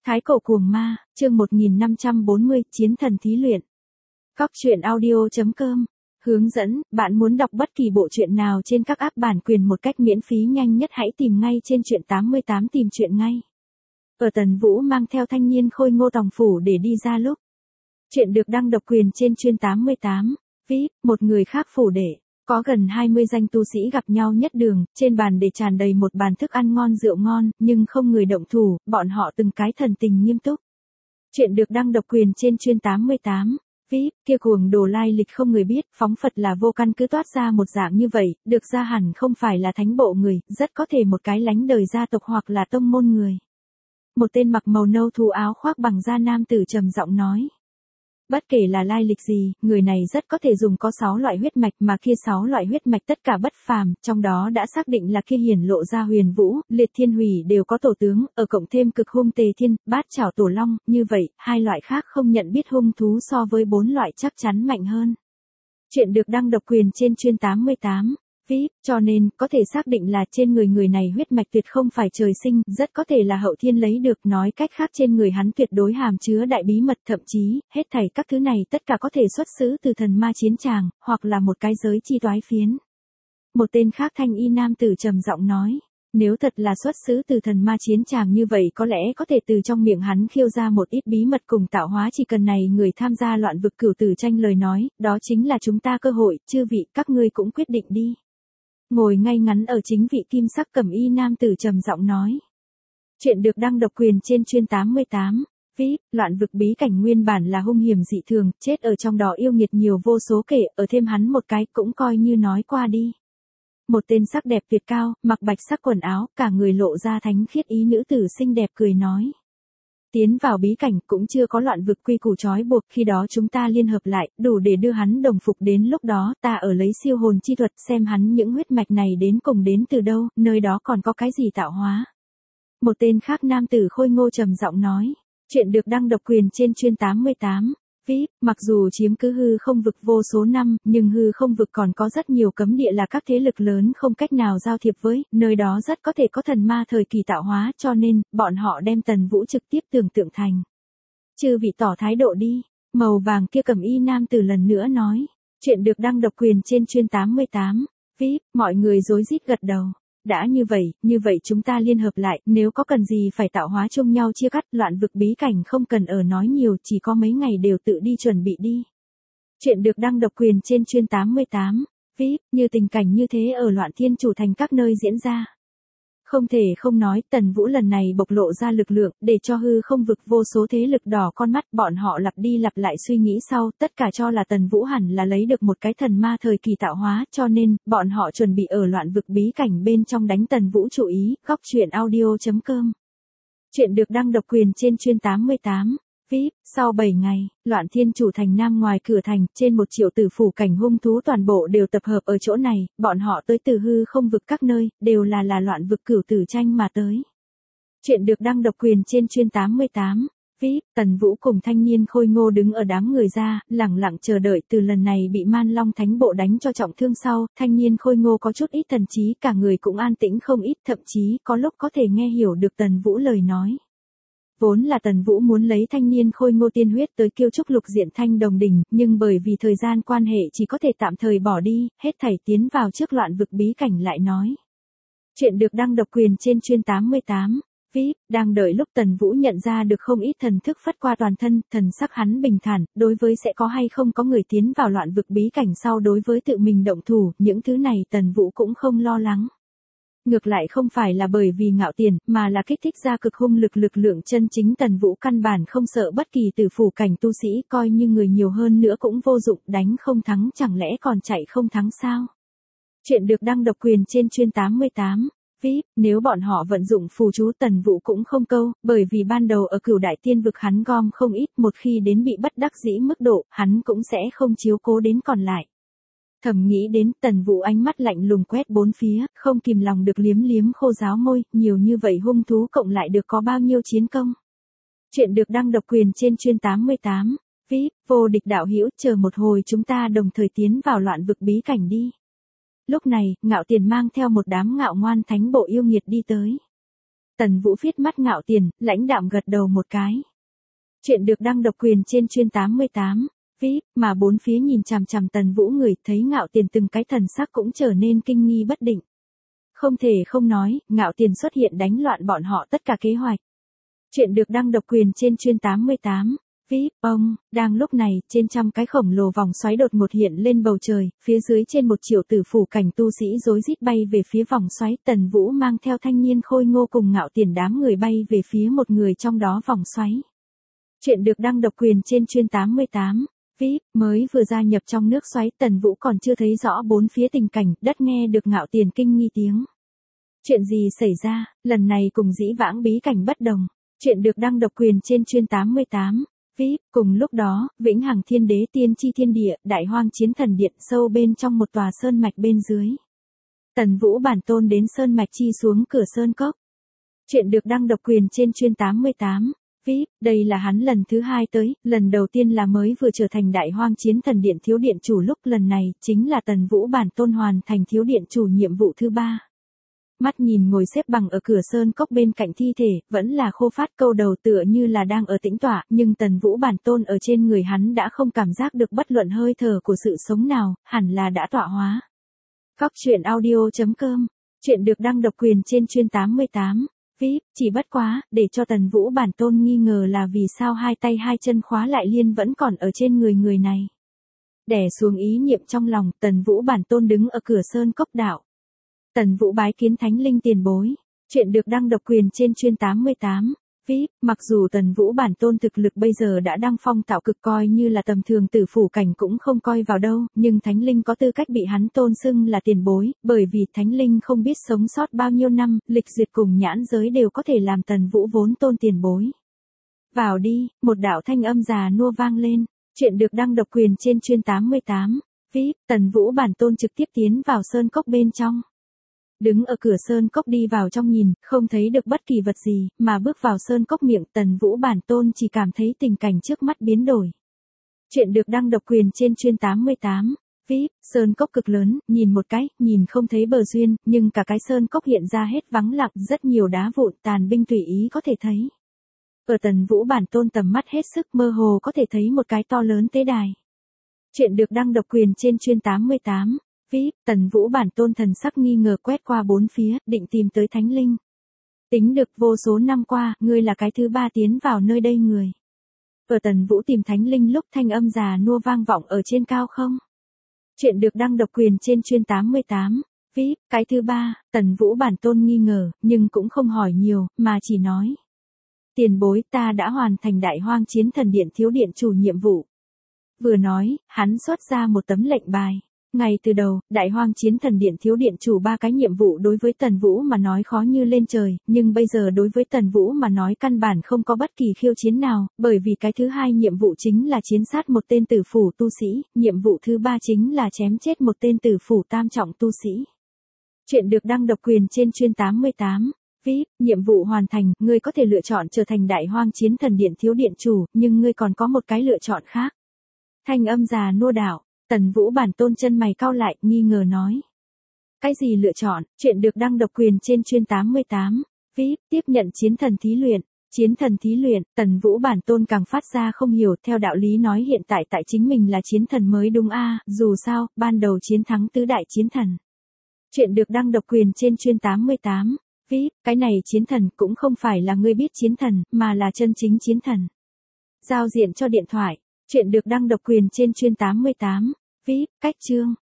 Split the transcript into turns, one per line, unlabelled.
Thái cổ cuồng ma, chương 1540, chiến thần thí luyện. Cóc truyện audio.com. Hướng dẫn, bạn muốn đọc bất kỳ bộ truyện nào trên các app bản quyền một cách miễn phí nhanh nhất hãy tìm ngay trên truyện 88 tìm truyện ngay. Ở Tần Vũ mang theo thanh niên khôi ngô tòng phủ để đi ra lúc. Truyện được đăng độc quyền trên truyện 88, VIP, một người khác phủ để. Có gần 20 danh tu sĩ gặp nhau nhất đường, trên bàn để tràn đầy một bàn thức ăn ngon rượu ngon, nhưng không người động thủ, bọn họ từng cái thần tình nghiêm túc. Chuyện được đăng độc quyền trên truyện 88, VIP, kia cuồng đồ lai lịch không người biết, phóng Phật là vô căn cứ toát ra một dạng như vậy, được ra hẳn không phải là thánh bộ người, rất có thể một cái lánh đời gia tộc hoặc là tông môn người. Một tên mặc màu nâu thú áo khoác bằng da nam tử trầm giọng nói. Bất kể là lai lịch gì, người này rất có thể dùng có 6 loại huyết mạch mà kia 6 loại huyết mạch tất cả bất phàm, trong đó đã xác định là kia hiển lộ ra huyền vũ, liệt thiên hủy đều có tổ tướng, ở cộng thêm cực hung tề thiên, bát chảo tổ long, như vậy, hai loại khác không nhận biết hung thú so với 4 loại chắc chắn mạnh hơn. Chuyện được đăng độc quyền trên truyện 88. VIP, cho nên, có thể xác định là trên người này huyết mạch tuyệt không phải trời sinh, rất có thể là hậu thiên lấy được, nói cách khác trên người hắn tuyệt đối hàm chứa đại bí mật, thậm chí, hết thảy các thứ này tất cả có thể xuất xứ từ thần ma chiến tràng, hoặc là một cái giới chi toái phiến. Một tên khác thanh y nam tử trầm giọng nói. Nếu thật là xuất xứ từ thần ma chiến tràng như vậy có lẽ có thể từ trong miệng hắn khiêu ra một ít bí mật cùng tạo hóa, chỉ cần này người tham gia loạn vực cửu tử tranh lời nói, đó chính là chúng ta cơ hội, chư vị, các ngươi cũng quyết định đi. Ngồi ngay ngắn ở chính vị kim sắc cẩm y nam tử trầm giọng nói. Chuyện được đăng độc quyền trên truyện 88, VIP, loạn vực bí cảnh nguyên bản là hung hiểm dị thường, chết ở trong đó yêu nghiệt nhiều vô số kể, ở thêm hắn một cái cũng coi như nói qua đi. Một tên sắc đẹp tuyệt cao, mặc bạch sắc quần áo, cả người lộ ra thánh khiết ý nữ tử xinh đẹp cười nói. Tiến vào bí cảnh cũng chưa có loạn vực quy củ trói buộc, khi đó chúng ta liên hợp lại, đủ để đưa hắn đồng phục, đến lúc đó ta ở lấy siêu hồn chi thuật xem hắn những huyết mạch này đến cùng đến từ đâu, nơi đó còn có cái gì tạo hóa. Một tên khác nam tử khôi ngô trầm giọng nói, chuyện được đăng độc quyền trên truyện 88. VIP, mặc dù chiếm cứ hư không vực vô số năm, nhưng hư không vực còn có rất nhiều cấm địa là các thế lực lớn không cách nào giao thiệp với, nơi đó rất có thể có thần ma thời kỳ tạo hóa, cho nên, bọn họ đem Tần Vũ trực tiếp tưởng tượng thành. Chư vị tỏ thái độ đi, màu vàng kia cẩm y nam tử lần nữa nói, chuyện được đăng độc quyền trên truyện 88, VIP, mọi người rối rít gật đầu. Đã như vậy chúng ta liên hợp lại, nếu có cần gì phải tạo hóa chung nhau chia cắt, loạn vực bí cảnh không cần ở nói nhiều, chỉ có mấy ngày đều tự đi chuẩn bị đi. Chuyện được đăng độc quyền trên truyện 88, VIP, như tình cảnh như thế ở Loạn Thiên Chủ Thành các nơi diễn ra. Không thể không nói, Tần Vũ lần này bộc lộ ra lực lượng, để cho hư không vực vô số thế lực đỏ con mắt, bọn họ lặp đi lặp lại suy nghĩ sau, tất cả cho là Tần Vũ hẳn là lấy được một cái thần ma thời kỳ tạo hóa, cho nên, bọn họ chuẩn bị ở loạn vực bí cảnh bên trong đánh Tần Vũ chủ ý, góc truyện audio.com. Chuyện được đăng độc quyền trên truyện 88. VIP, sau 7 ngày, Loạn Thiên Chủ Thành Nam ngoài cửa thành, trên 1 triệu tử phủ cảnh hung thú toàn bộ đều tập hợp ở chỗ này, bọn họ tới từ hư không vực các nơi, đều là loạn vực cửu tử tranh mà tới. Chuyện được đăng độc quyền trên truyện 88, VIP, Tần Vũ cùng thanh niên khôi ngô đứng ở đám người ra, lẳng lặng chờ đợi, từ lần này bị Man Long Thánh Bộ đánh cho trọng thương sau, thanh niên khôi ngô có chút ít thần trí, cả người cũng an tĩnh không ít, thậm chí có lúc có thể nghe hiểu được Tần Vũ lời nói. Vốn là Tần Vũ muốn lấy thanh niên khôi ngô tiên huyết tới Kiêu Trúc Lục Diện Thanh Đồng Đỉnh, nhưng bởi vì thời gian quan hệ chỉ có thể tạm thời bỏ đi, hết thảy tiến vào trước loạn vực bí cảnh lại nói. Chuyện được đăng độc quyền trên truyện 88, VIP, đang đợi lúc Tần Vũ nhận ra được không ít thần thức phất qua toàn thân, thần sắc hắn bình thản, đối với sẽ có hay không có người tiến vào loạn vực bí cảnh sau đối với tự mình động thủ, những thứ này Tần Vũ cũng không lo lắng. Ngược lại không phải là bởi vì ngạo tiền, mà là kích thích ra cực hung lực lượng chân chính, Tần Vũ căn bản không sợ bất kỳ tử phủ cảnh tu sĩ, coi như người nhiều hơn nữa cũng vô dụng, đánh không thắng chẳng lẽ còn chạy không thắng sao. Chuyện được đăng độc quyền trên truyện 88, VIP, nếu bọn họ vận dụng phù chú Tần Vũ cũng không câu, bởi vì ban đầu ở Cửu Đại Tiên vực hắn gom không ít, một khi đến bị bất đắc dĩ mức độ, hắn cũng sẽ không chiếu cố đến còn lại. Thầm nghĩ đến, Tần Vũ ánh mắt lạnh lùng quét bốn phía, không kìm lòng được liếm liếm khô ráo môi, nhiều như vậy hung thú cộng lại được có bao nhiêu chiến công. Chuyện được đăng độc quyền trên truyện 88, VIP, vô địch đạo hữu, chờ một hồi chúng ta đồng thời tiến vào loạn vực bí cảnh đi. Lúc này, Ngạo Tiền mang theo một đám ngạo ngoan thánh bộ yêu nghiệt đi tới. Tần Vũ viết mắt Ngạo Tiền, lãnh đạm gật đầu một cái. Chuyện được đăng độc quyền trên chuyên 88. VIP, mà bốn phía nhìn chằm chằm Tần Vũ người, thấy Ngạo Tiền từng cái thần sắc cũng trở nên kinh nghi bất định. Không thể không nói, Ngạo Tiền xuất hiện đánh loạn bọn họ tất cả kế hoạch. Chuyện được đăng độc quyền trên chuyên 88. VIP, đang lúc này, trên trăm cái khổng lồ vòng xoáy đột ngột hiện lên bầu trời, phía dưới trên 1 triệu tử phủ cảnh tu sĩ rối rít bay về phía vòng xoáy, Tần Vũ mang theo thanh niên khôi ngô cùng Ngạo Tiền đám người bay về phía một người trong đó vòng xoáy. Chuyện được đăng độc quyền trên chuyên 88. VIP, mới vừa gia nhập trong nước xoáy, Tần Vũ còn chưa thấy rõ bốn phía tình cảnh, đất nghe được Ngạo Tiền kinh nghi tiếng. Chuyện gì xảy ra, lần này cùng dĩ vãng bí cảnh bất đồng. Chuyện được đăng độc quyền trên chuyên 88. VIP, cùng lúc đó, Vĩnh Hằng Thiên Đế tiên tri thiên địa, Đại Hoang Chiến Thần Điện sâu bên trong một tòa sơn mạch bên dưới. Tần Vũ bản tôn đến sơn mạch chi xuống cửa sơn cốc. Chuyện được đăng độc quyền trên chuyên 88. VIP, đây là hắn lần thứ 2 tới, lần đầu tiên là mới vừa trở thành Đại Hoang Chiến Thần Điện thiếu điện chủ, lúc lần này chính là Tần Vũ bản tôn hoàn thành thiếu điện chủ nhiệm vụ thứ 3. Mắt nhìn ngồi xếp bằng ở cửa sơn cốc bên cạnh thi thể, vẫn là khô phát, câu đầu tựa như là đang ở tĩnh tọa, nhưng Tần Vũ bản tôn ở trên người hắn đã không cảm giác được bất luận hơi thở của sự sống nào, hẳn là đã tọa hóa. Cóc truyện audio.com. Chuyện được đăng độc quyền trên chuyên 88. VIP, chỉ bất quá, để cho Tần Vũ bản tôn nghi ngờ là vì sao hai tay hai chân khóa lại liên vẫn còn ở trên người này. Đè xuống ý niệm trong lòng, Tần Vũ bản tôn đứng ở cửa sơn cốc đạo. Tần Vũ bái kiến thánh linh tiền bối. Chuyện được đăng độc quyền trên chuyên 88. VIP, mặc dù Tần Vũ bản tôn thực lực bây giờ đã đăng phong tạo cực, coi như là tầm thường tử phủ cảnh cũng không coi vào đâu, nhưng thánh linh có tư cách bị hắn tôn xưng là tiền bối, bởi vì thánh linh không biết sống sót bao nhiêu năm, lịch duyệt cùng nhãn giới đều có thể làm Tần Vũ vốn tôn tiền bối. Vào đi, một đạo thanh âm già nua vang lên. Chuyện được đăng độc quyền trên chuyên 88. VIP, Tần Vũ bản tôn trực tiếp tiến vào sơn cốc bên trong. Đứng ở cửa sơn cốc đi vào trong nhìn, không thấy được bất kỳ vật gì, mà bước vào sơn cốc miệng, Tần Vũ bản tôn chỉ cảm thấy tình cảnh trước mắt biến đổi. Chuyện được đăng độc quyền trên chuyên 88. VIP, sơn cốc cực lớn, nhìn một cái, nhìn không thấy bờ duyên, nhưng cả cái sơn cốc hiện ra hết vắng lặng, rất nhiều đá vụn tàn binh tùy ý có thể thấy. Ở Tần Vũ bản tôn tầm mắt hết sức mơ hồ có thể thấy một cái to lớn tế đài. Chuyện được đăng độc quyền trên chuyên 88. VIP, Tần Vũ bản tôn thần sắc nghi ngờ quét qua bốn phía, định tìm tới thánh linh. Tính được vô số năm qua, ngươi là cái thứ 3 tiến vào nơi đây người. Ở Tần Vũ tìm thánh linh lúc thanh âm già nua vang vọng ở trên cao không. Chuyện được đăng độc quyền trên chuyên 88. VIP, cái thứ 3, Tần Vũ bản tôn nghi ngờ, nhưng cũng không hỏi nhiều, mà chỉ nói. Tiền bối, ta đã hoàn thành Đại Hoang Chiến Thần Điện thiếu điện chủ nhiệm vụ. Vừa nói, hắn xuất ra một tấm lệnh bài. Ngay từ đầu, Đại Hoang Chiến Thần Điện thiếu điện chủ 3 cái nhiệm vụ đối với Tần Vũ mà nói khó như lên trời, nhưng bây giờ đối với Tần Vũ mà nói căn bản không có bất kỳ khiêu chiến nào, bởi vì cái thứ 2 nhiệm vụ chính là chiến sát một tên tử phủ tu sĩ, nhiệm vụ thứ 3 chính là chém chết một tên tử phủ tam trọng tu sĩ. Chuyện được đăng độc quyền trên chuyên 88. VIP, nhiệm vụ hoàn thành, ngươi có thể lựa chọn trở thành Đại Hoang Chiến Thần Điện thiếu điện chủ, nhưng ngươi còn có một cái lựa chọn khác. Thanh âm già nua đạo. Tần Vũ bản tôn chân mày cau lại, nghi ngờ nói. Cái gì lựa chọn? Chuyện được đăng độc quyền trên chuyên 88. VIP, tiếp nhận chiến thần thí luyện. Chiến thần thí luyện, Tần Vũ bản tôn càng phát ra không hiểu, theo đạo lý nói hiện tại chính mình là chiến thần mới đúng a, dù sao, ban đầu chiến thắng tứ đại chiến thần. Chuyện được đăng độc quyền trên chuyên 88. VIP, cái này chiến thần cũng không phải là ngươi biết chiến thần, mà là chân chính chiến thần. Giao diện cho điện thoại. Chuyện được đăng độc quyền trên chuyên 88. VIP, cách chương.